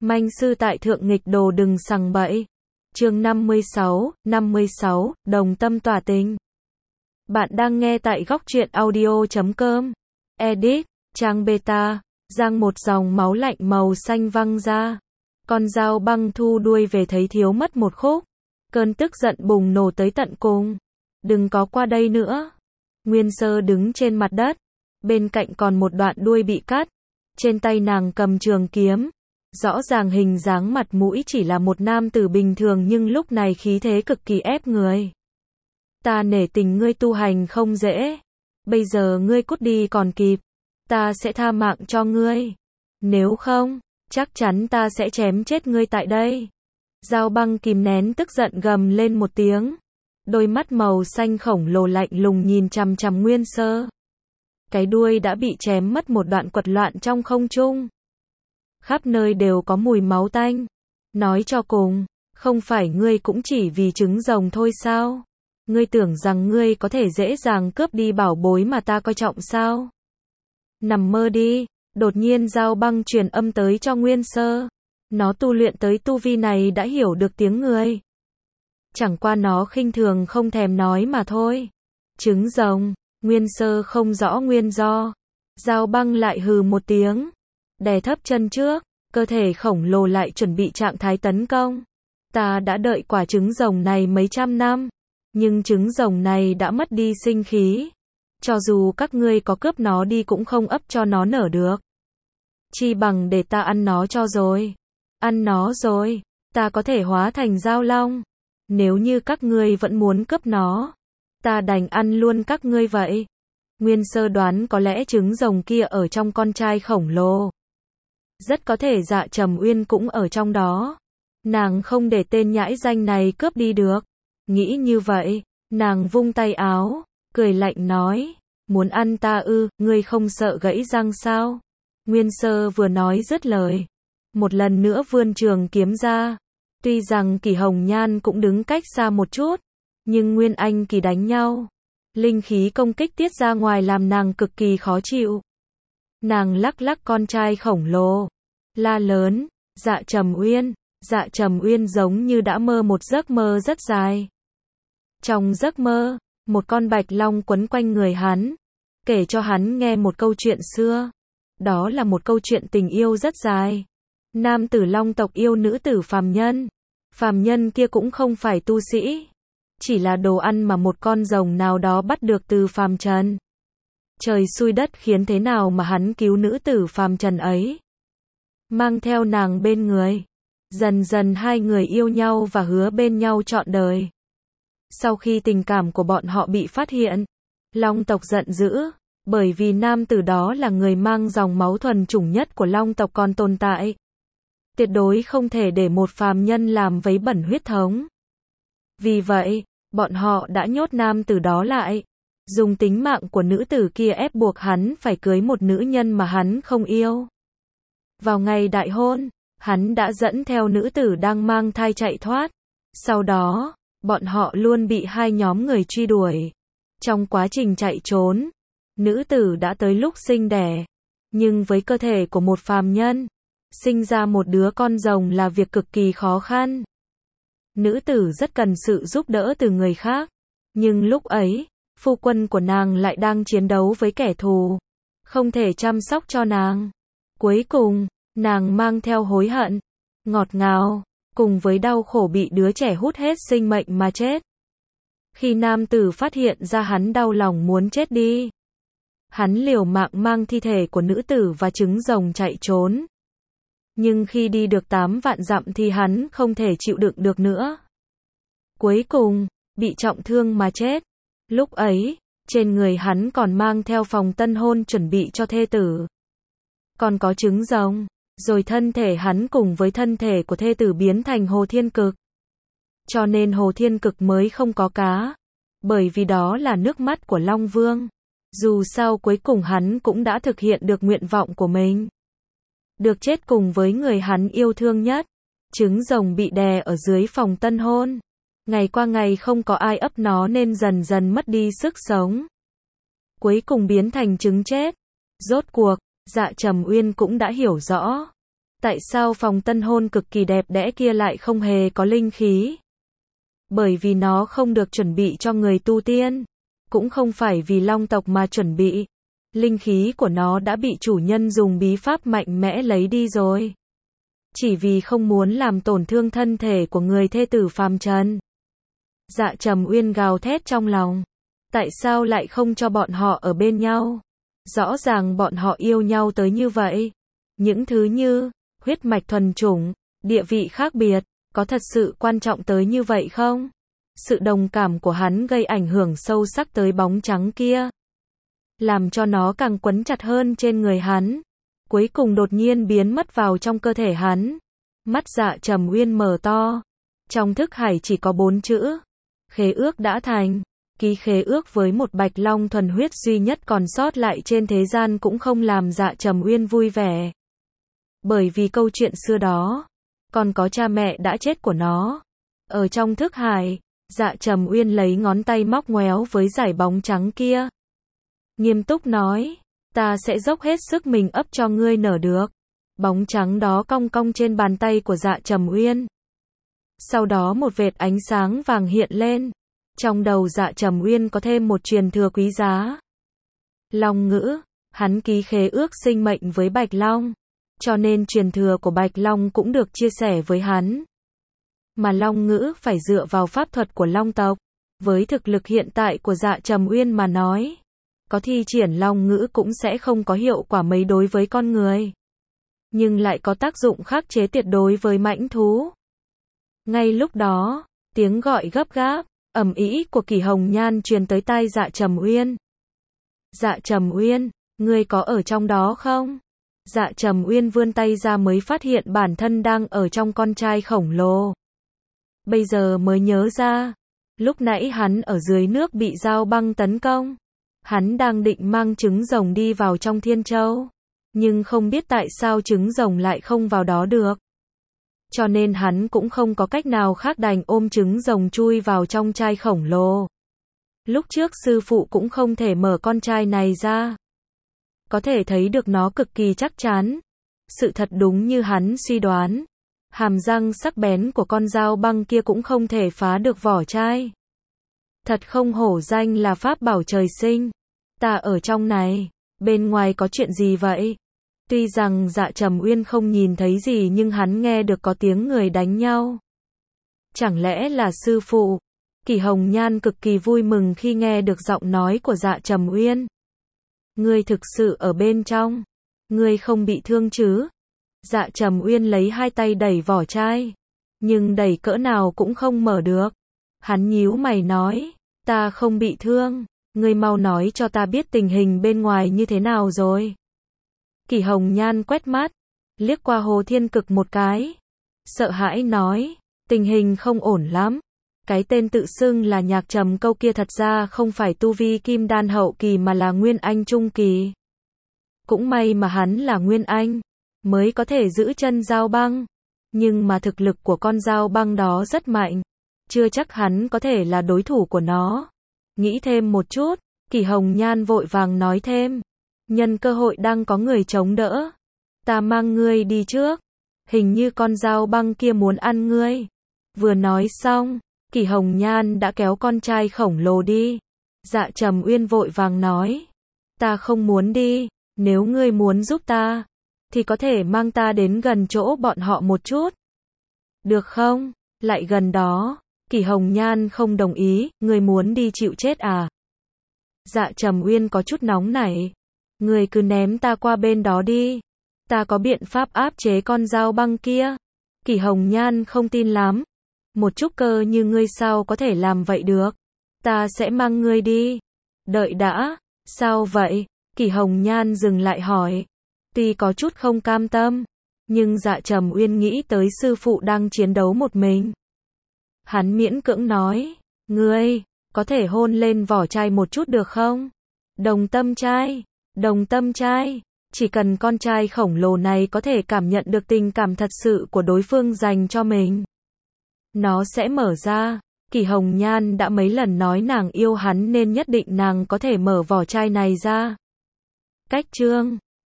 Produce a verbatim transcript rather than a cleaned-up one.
Manh sư tại thượng nghịch đồ đừng sằng bậy. Chương năm mươi sáu, năm mươi sáu, đồng tâm tỏa tình. Bạn đang nghe tại góc truyện audio chấm com. Edit, trang beta, giang một dòng máu lạnh màu xanh văng ra. Con dao băng thu đuôi về thấy thiếu mất một khúc. Cơn tức giận bùng nổ tới tận cùng. Đừng có qua đây nữa. Nguyên Sơ đứng trên mặt đất. Bên cạnh còn một đoạn đuôi bị cắt. Trên tay nàng cầm trường kiếm. Rõ ràng hình dáng mặt mũi chỉ là một nam tử bình thường nhưng lúc này khí thế cực kỳ ép người. Ta nể tình ngươi tu hành không dễ. Bây giờ ngươi cút đi còn kịp. Ta sẽ tha mạng cho ngươi. Nếu không, chắc chắn ta sẽ chém chết ngươi tại đây. Dao băng kìm nén tức giận gầm lên một tiếng. Đôi mắt màu xanh khổng lồ lạnh lùng nhìn chằm chằm Nguyên Sơ. Cái đuôi đã bị chém mất một đoạn quật loạn trong không trung. Khắp nơi đều có mùi máu tanh. Nói cho cùng, không phải ngươi cũng chỉ vì trứng rồng thôi sao? Ngươi tưởng rằng ngươi có thể dễ dàng cướp đi bảo bối mà ta coi trọng sao? Nằm mơ đi. Đột nhiên dao băng truyền âm tới cho Nguyên Sơ. Nó tu luyện tới tu vi này đã hiểu được tiếng người. Chẳng qua nó khinh thường không thèm nói mà thôi. Trứng rồng. Nguyên Sơ không rõ nguyên do. Dao băng lại hừ một tiếng. Đè thấp chân trước. Cơ thể khổng lồ lại chuẩn bị trạng thái tấn công. Ta đã đợi quả trứng rồng này mấy trăm năm. Nhưng trứng rồng này đã mất đi sinh khí. Cho dù các ngươi có cướp nó đi cũng không ấp cho nó nở được. Chi bằng để ta ăn nó cho rồi. Ăn nó rồi, ta có thể hóa thành dao long. Nếu như các ngươi vẫn muốn cướp nó, ta đành ăn luôn các ngươi vậy. Nguyên Sơ đoán có lẽ trứng rồng kia ở trong con trai khổng lồ. Rất có thể Dạ Trầm Uyên cũng ở trong đó. Nàng không để tên nhãi danh này cướp đi được. Nghĩ như vậy, nàng vung tay áo, cười lạnh nói, muốn ăn ta ư, ngươi không sợ gãy răng sao? Nguyên Sơ vừa nói dứt lời, một lần nữa vươn trường kiếm ra. Tuy rằng Kỳ Hồng Nhan cũng đứng cách xa một chút, nhưng Nguyên Anh Kỳ đánh nhau, linh khí công kích tiết ra ngoài làm nàng cực kỳ khó chịu. Nàng lắc lắc con trai khổng lồ, la lớn, Dạ Trầm Uyên. Dạ Trầm Uyên giống như đã mơ một giấc mơ rất dài. Trong giấc mơ, một con bạch long quấn quanh người hắn, kể cho hắn nghe một câu chuyện xưa. Đó là một câu chuyện tình yêu rất dài. Nam tử long tộc yêu nữ tử phàm nhân. Phàm nhân kia cũng không phải tu sĩ, chỉ là đồ ăn mà một con rồng nào đó bắt được từ phàm trần. Trời xui đất khiến thế nào mà hắn cứu nữ tử phàm trần ấy, mang theo nàng bên người. Dần dần hai người yêu nhau và hứa bên nhau trọn đời. Sau khi tình cảm của bọn họ bị phát hiện, long tộc giận dữ, bởi vì nam tử đó là người mang dòng máu thuần chủng nhất của long tộc còn tồn tại. Tuyệt đối không thể để một phàm nhân làm vấy bẩn huyết thống. Vì vậy, bọn họ đã nhốt nam tử đó lại, dùng tính mạng của nữ tử kia ép buộc hắn phải cưới một nữ nhân mà hắn không yêu. Vào ngày đại hôn, hắn đã dẫn theo nữ tử đang mang thai chạy thoát. Sau đó, bọn họ luôn bị hai nhóm người truy đuổi. Trong quá trình chạy trốn, nữ tử đã tới lúc sinh đẻ. Nhưng với cơ thể của một phàm nhân, sinh ra một đứa con rồng là việc cực kỳ khó khăn. Nữ tử rất cần sự giúp đỡ từ người khác. Nhưng lúc ấy, phu quân của nàng lại đang chiến đấu với kẻ thù, không thể chăm sóc cho nàng. Cuối cùng, nàng mang theo hối hận, ngọt ngào, cùng với đau khổ bị đứa trẻ hút hết sinh mệnh mà chết. Khi nam tử phát hiện ra hắn đau lòng muốn chết đi, hắn liều mạng mang thi thể của nữ tử và trứng rồng chạy trốn. Nhưng khi đi được tám vạn dặm thì hắn không thể chịu đựng được nữa. Cuối cùng, bị trọng thương mà chết. Lúc ấy, trên người hắn còn mang theo phòng tân hôn chuẩn bị cho thê tử. Còn có trứng rồng. Rồi thân thể hắn cùng với thân thể của thê tử biến thành hồ thiên cực. Cho nên hồ thiên cực mới không có cá. Bởi vì đó là nước mắt của Long Vương. Dù sao cuối cùng hắn cũng đã thực hiện được nguyện vọng của mình. Được chết cùng với người hắn yêu thương nhất. Trứng rồng bị đè ở dưới phòng tân hôn. Ngày qua ngày không có ai ấp nó nên dần dần mất đi sức sống. Cuối cùng biến thành trứng chết. Rốt cuộc, Dạ Trầm Uyên cũng đã hiểu rõ. Tại sao phòng tân hôn cực kỳ đẹp đẽ kia lại không hề có linh khí? Bởi vì nó không được chuẩn bị cho người tu tiên. Cũng không phải vì long tộc mà chuẩn bị. Linh khí của nó đã bị chủ nhân dùng bí pháp mạnh mẽ lấy đi rồi. Chỉ vì không muốn làm tổn thương thân thể của người thê tử phàm trần. Dạ Trầm Uyên gào thét trong lòng. Tại sao lại không cho bọn họ ở bên nhau? Rõ ràng bọn họ yêu nhau tới như vậy. Những thứ như huyết mạch thuần chủng, địa vị khác biệt, có thật sự quan trọng tới như vậy không? Sự đồng cảm của hắn gây ảnh hưởng sâu sắc tới bóng trắng kia, làm cho nó càng quấn chặt hơn trên người hắn. Cuối cùng đột nhiên biến mất vào trong cơ thể hắn. Mắt Dạ Trầm Uyên mở to. Trong thức hải chỉ có bốn chữ. Khế ước đã thành. Ký khế ước với một bạch long thuần huyết duy nhất còn sót lại trên thế gian cũng không làm Dạ Trầm Uyên vui vẻ. Bởi vì câu chuyện xưa đó, còn có cha mẹ đã chết của nó. Ở trong thức hải, Dạ Trầm Uyên lấy ngón tay móc ngoéo với dải bóng trắng kia. Nghiêm túc nói, ta sẽ dốc hết sức mình ấp cho ngươi nở được. Bóng trắng đó cong cong trên bàn tay của Dạ Trầm Uyên. Sau đó một vệt ánh sáng vàng hiện lên. Trong đầu Dạ Trầm Uyên có thêm một truyền thừa quý giá. Long ngữ, hắn ký khế ước sinh mệnh với Bạch Long. Cho nên truyền thừa của Bạch Long cũng được chia sẻ với hắn. Mà Long ngữ phải dựa vào pháp thuật của Long tộc. Với thực lực hiện tại của Dạ Trầm Uyên mà nói, có thi triển Long ngữ cũng sẽ không có hiệu quả mấy đối với con người. Nhưng lại có tác dụng khắc chế tuyệt đối với mãnh thú. Ngay lúc đó, tiếng gọi gấp gáp, ầm ĩ của Kỷ Hồng Nhan truyền tới tai Dạ Trầm Uyên. Dạ Trầm Uyên, ngươi có ở trong đó không? Dạ Trầm Uyên vươn tay ra mới phát hiện bản thân đang ở trong con trai khổng lồ. Bây giờ mới nhớ ra, lúc nãy hắn ở dưới nước bị dao băng tấn công. Hắn đang định mang trứng rồng đi vào trong Thiên Châu. Nhưng không biết tại sao trứng rồng lại không vào đó được. Cho nên hắn cũng không có cách nào khác đành ôm trứng rồng chui vào trong trai khổng lồ. Lúc trước sư phụ cũng không thể mở con trai này ra. Có thể thấy được nó cực kỳ chắc chắn. Sự thật đúng như hắn suy đoán. Hàm răng sắc bén của con dao băng kia cũng không thể phá được vỏ chai. Thật không hổ danh là pháp bảo trời sinh. Ta ở trong này, bên ngoài có chuyện gì vậy? Tuy rằng Dạ Trầm Uyên không nhìn thấy gì nhưng hắn nghe được có tiếng người đánh nhau. Chẳng lẽ là sư phụ? Kỷ Hồng Nhan cực kỳ vui mừng khi nghe được giọng nói của Dạ Trầm Uyên. Ngươi thực sự ở bên trong. Ngươi không bị thương chứ? Dạ Trầm Uyên lấy hai tay đẩy vỏ chai. Nhưng đẩy cỡ nào cũng không mở được. Hắn nhíu mày nói, ta không bị thương. Ngươi mau nói cho ta biết tình hình bên ngoài như thế nào rồi. Kỷ Hồng Nhan quét mắt, liếc qua Hồ Thiên Cực một cái. Sợ hãi nói, tình hình không ổn lắm. Cái tên tự xưng là Nhạc Trầm Câu kia thật ra không phải tu vi kim đan hậu kỳ mà là Nguyên Anh trung kỳ. Cũng may mà hắn là Nguyên Anh, mới có thể giữ chân dao băng. Nhưng mà thực lực của con dao băng đó rất mạnh. Chưa chắc hắn có thể là đối thủ của nó. Nghĩ thêm một chút, Kỷ Hồng Nhan vội vàng nói thêm. Nhân cơ hội đang có người chống đỡ. Ta mang ngươi đi trước. Hình như con dao băng kia muốn ăn ngươi. Vừa nói xong, Kỷ Hồng Nhan đã kéo con trai khổng lồ đi. Dạ Trầm Uyên vội vàng nói. Ta không muốn đi. Nếu ngươi muốn giúp ta, thì có thể mang ta đến gần chỗ bọn họ một chút. Được không? Lại gần đó. Kỷ Hồng Nhan không đồng ý. Ngươi muốn đi chịu chết à? Dạ Trầm Uyên có chút nóng nảy. Ngươi cứ ném ta qua bên đó đi. Ta có biện pháp áp chế con dao băng kia. Kỷ Hồng Nhan không tin lắm. Một trúc cơ như ngươi sao có thể làm vậy được. Ta sẽ mang ngươi đi. Đợi đã. Sao vậy? Kỷ Hồng Nhan dừng lại hỏi. Tuy có chút không cam tâm, nhưng Dạ Trầm Uyên nghĩ tới sư phụ đang chiến đấu một mình. Hắn miễn cưỡng nói. Ngươi, có thể hôn lên vỏ chai một chút được không? Đồng tâm trai. Đồng tâm trai. Chỉ cần con trai khổng lồ này có thể cảm nhận được tình cảm thật sự của đối phương dành cho mình, nó sẽ mở ra. Kỷ Hồng Nhan đã mấy lần nói nàng yêu hắn nên nhất định nàng có thể mở vỏ chai này ra. Cách chương